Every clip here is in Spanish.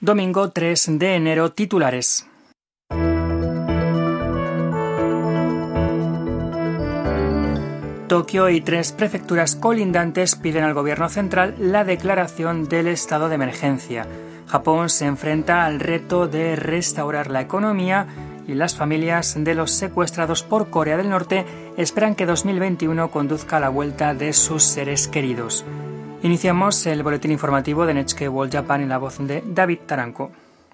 Domingo 3 de enero, titulares. Tokio y 3 prefecturas colindantes piden al gobierno central la declaración del estado de emergencia. Japón se enfrenta al reto de restaurar la economía y las familias de los secuestrados por Corea del Norte esperan que 2021 conduzca a la vuelta de sus seres queridos. Iniciamos el boletín informativo de NHK World Japan en la voz de David Taranco.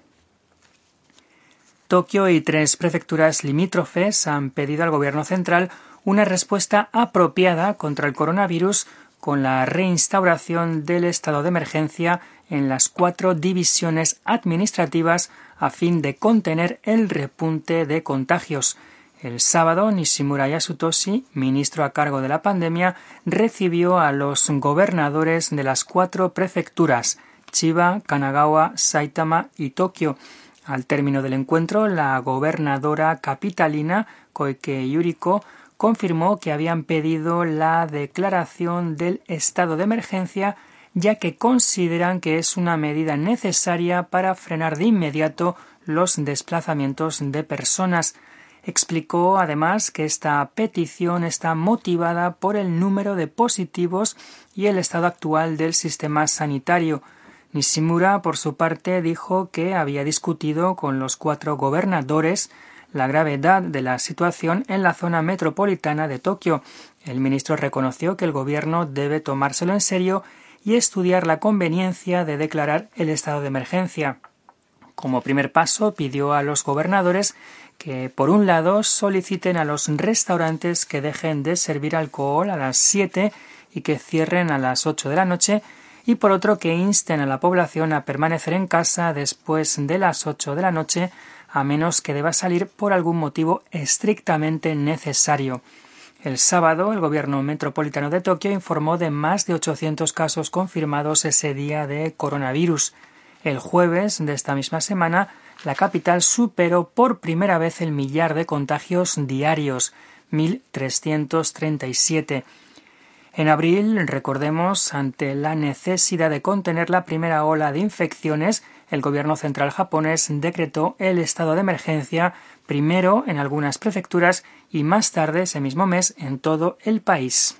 Tokio y 3 prefecturas limítrofes han pedido al gobierno central una respuesta apropiada contra el coronavirus con la reinstauración del estado de emergencia en las 4 divisiones administrativas a fin de contener el repunte de contagios. El sábado, Nishimura Yasutoshi, ministro a cargo de la pandemia, recibió a los gobernadores de las 4 prefecturas, Chiba, Kanagawa, Saitama y Tokio. Al término del encuentro, la gobernadora capitalina, Koike Yuriko, confirmó que habían pedido la declaración del estado de emergencia, ya que consideran que es una medida necesaria para frenar de inmediato los desplazamientos de personas. Explicó además que esta petición está motivada por el número de positivos y el estado actual del sistema sanitario. Nishimura, por su parte, dijo que había discutido con los 4 gobernadores la gravedad de la situación en la zona metropolitana de Tokio. El ministro reconoció que el gobierno debe tomárselo en serio y estudiar la conveniencia de declarar el estado de emergencia. Como primer paso, pidió a los gobernadores que, por un lado, soliciten a los restaurantes que dejen de servir alcohol a las 7 y que cierren a las 8 de la noche, y por otro, que insten a la población a permanecer en casa después de las 8 de la noche, a menos que deba salir por algún motivo estrictamente necesario. El sábado, el gobierno metropolitano de Tokio informó de más de 800 casos confirmados ese día de coronavirus. El jueves de esta misma semana, la capital superó por primera vez el millar de contagios diarios, 1.337. En abril, recordemos, ante la necesidad de contener la primera ola de infecciones, el gobierno central japonés decretó el estado de emergencia, primero en algunas prefecturas y más tarde ese mismo mes en todo el país.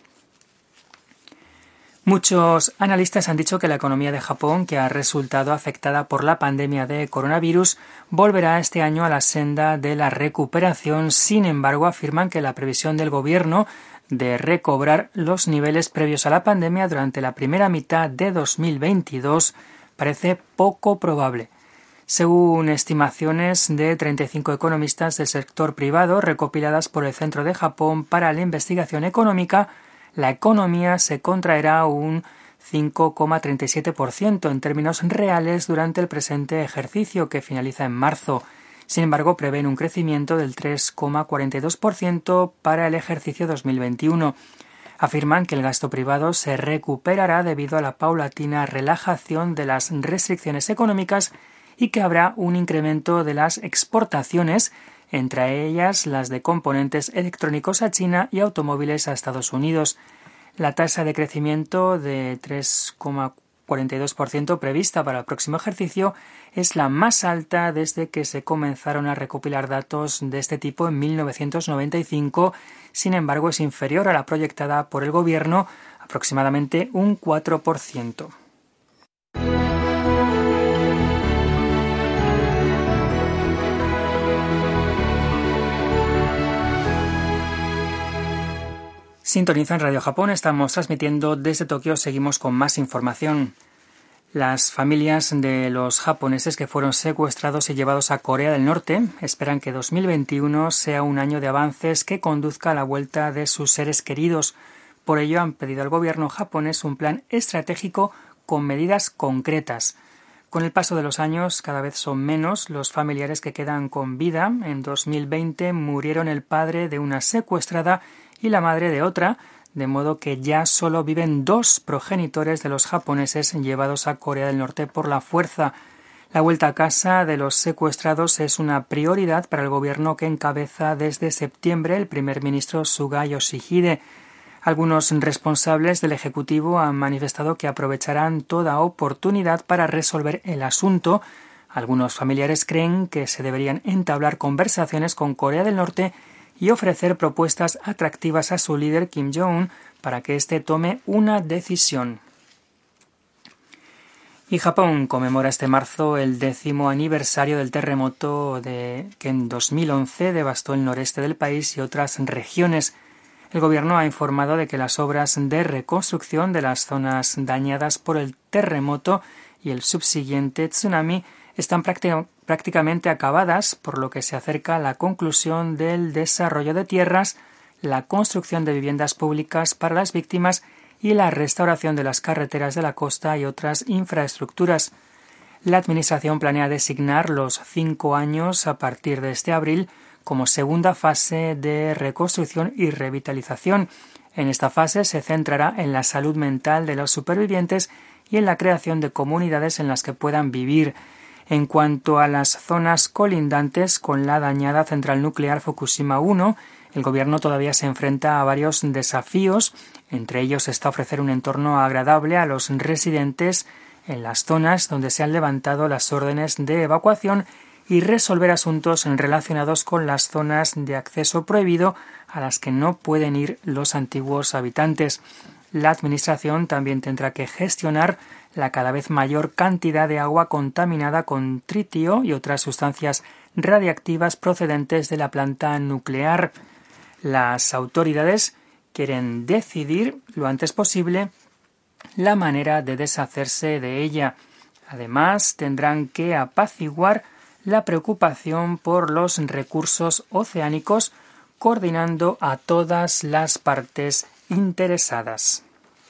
Muchos analistas han dicho que la economía de Japón, que ha resultado afectada por la pandemia de coronavirus, volverá este año a la senda de la recuperación. Sin embargo, afirman que la previsión del gobierno de recobrar los niveles previos a la pandemia durante la primera mitad de 2022 parece poco probable. Según estimaciones de 35 economistas del sector privado recopiladas por el Centro de Japón para la Investigación Económica, la economía se contraerá un 5,37% en términos reales durante el presente ejercicio, que finaliza en marzo. Sin embargo, prevén un crecimiento del 3,42% para el ejercicio 2021. Afirman que el gasto privado se recuperará debido a la paulatina relajación de las restricciones económicas y que habrá un incremento de las exportaciones, entre ellas las de componentes electrónicos a China y automóviles a Estados Unidos. La tasa de crecimiento de 3,42% prevista para el próximo ejercicio es la más alta desde que se comenzaron a recopilar datos de este tipo en 1995. Sin embargo, es inferior a la proyectada por el gobierno, aproximadamente un 4%. Sintoniza en Radio Japón, estamos transmitiendo desde Tokio, seguimos con más información. Las familias de los japoneses que fueron secuestrados y llevados a Corea del Norte esperan que 2021 sea un año de avances que conduzca a la vuelta de sus seres queridos. Por ello han pedido al gobierno japonés un plan estratégico con medidas concretas. Con el paso de los años, cada vez son menos los familiares que quedan con vida. En 2020 murieron el padre de una secuestrada y la madre de otra, de modo que ya solo viven 2 progenitores de los japoneses llevados a Corea del Norte por la fuerza. La vuelta a casa de los secuestrados es una prioridad para el gobierno que encabeza desde septiembre el primer ministro Suga Yoshihide. Algunos responsables del Ejecutivo han manifestado que aprovecharán toda oportunidad para resolver el asunto, Algunos familiares creen que se deberían entablar conversaciones con Corea del Norte y ofrecer propuestas atractivas a su líder Kim Jong-un para que éste tome una decisión. Y Japón conmemora este marzo el 10º aniversario del terremoto que en 2011 devastó el noreste del país y otras regiones. El gobierno ha informado de que las obras de reconstrucción de las zonas dañadas por el terremoto y el subsiguiente tsunami están prácticamente acabadas, por lo que se acerca a la conclusión del desarrollo de tierras, la construcción de viviendas públicas para las víctimas y la restauración de las carreteras de la costa y otras infraestructuras. La Administración planea designar los 5 años a partir de este abril como segunda fase de reconstrucción y revitalización. En esta fase se centrará en la salud mental de los supervivientes y en la creación de comunidades en las que puedan vivir. En cuanto a las zonas colindantes con la dañada central nuclear Fukushima 1, el gobierno todavía se enfrenta a varios desafíos. Entre ellos está ofrecer un entorno agradable a los residentes en las zonas donde se han levantado las órdenes de evacuación y resolver asuntos relacionados con las zonas de acceso prohibido a las que no pueden ir los antiguos habitantes. La Administración también tendrá que gestionar la cada vez mayor cantidad de agua contaminada con tritio y otras sustancias radiactivas procedentes de la planta nuclear. Las autoridades quieren decidir lo antes posible la manera de deshacerse de ella. Además, tendrán que apaciguar la preocupación por los recursos oceánicos, coordinando a todas las partes interesadas.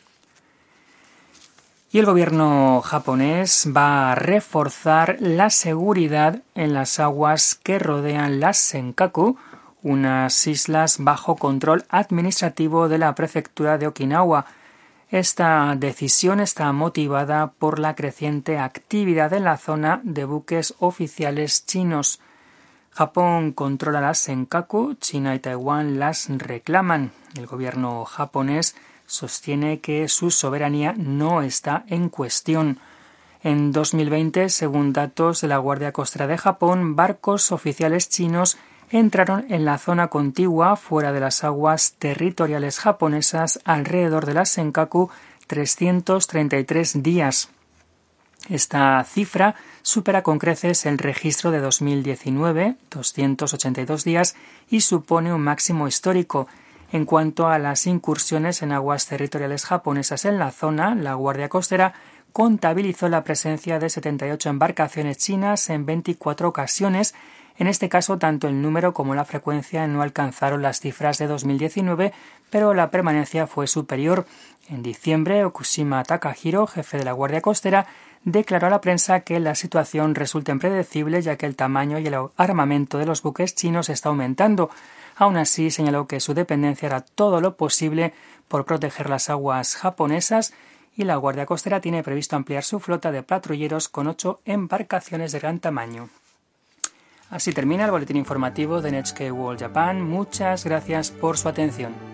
Y el gobierno japonés va a reforzar la seguridad en las aguas que rodean las Senkaku, unas islas bajo control administrativo de la prefectura de Okinawa. Esta decisión está motivada por la creciente actividad en la zona de buques oficiales chinos. Japón controla las Senkaku, China y Taiwán las reclaman. El gobierno japonés sostiene que su soberanía no está en cuestión. En 2020, según datos de la Guardia Costera de Japón, barcos oficiales chinos entraron en la zona contigua fuera de las aguas territoriales japonesas alrededor de las Senkaku 333 días. Esta cifra supera con creces el registro de 2019, 282 días, y supone un máximo histórico. En cuanto a las incursiones en aguas territoriales japonesas en la zona, la Guardia Costera contabilizó la presencia de 78 embarcaciones chinas en 24 ocasiones. En este caso, tanto el número como la frecuencia no alcanzaron las cifras de 2019, pero la permanencia fue superior. En diciembre, Okushima Takahiro, jefe de la Guardia Costera, declaró a la prensa que la situación resulta impredecible ya que el tamaño y el armamento de los buques chinos está aumentando. Aún así, señaló que su dependencia hará todo lo posible por proteger las aguas japonesas y la Guardia Costera tiene previsto ampliar su flota de patrulleros con 8 embarcaciones de gran tamaño. Así termina el boletín informativo de NHK World Japan. Muchas gracias por su atención.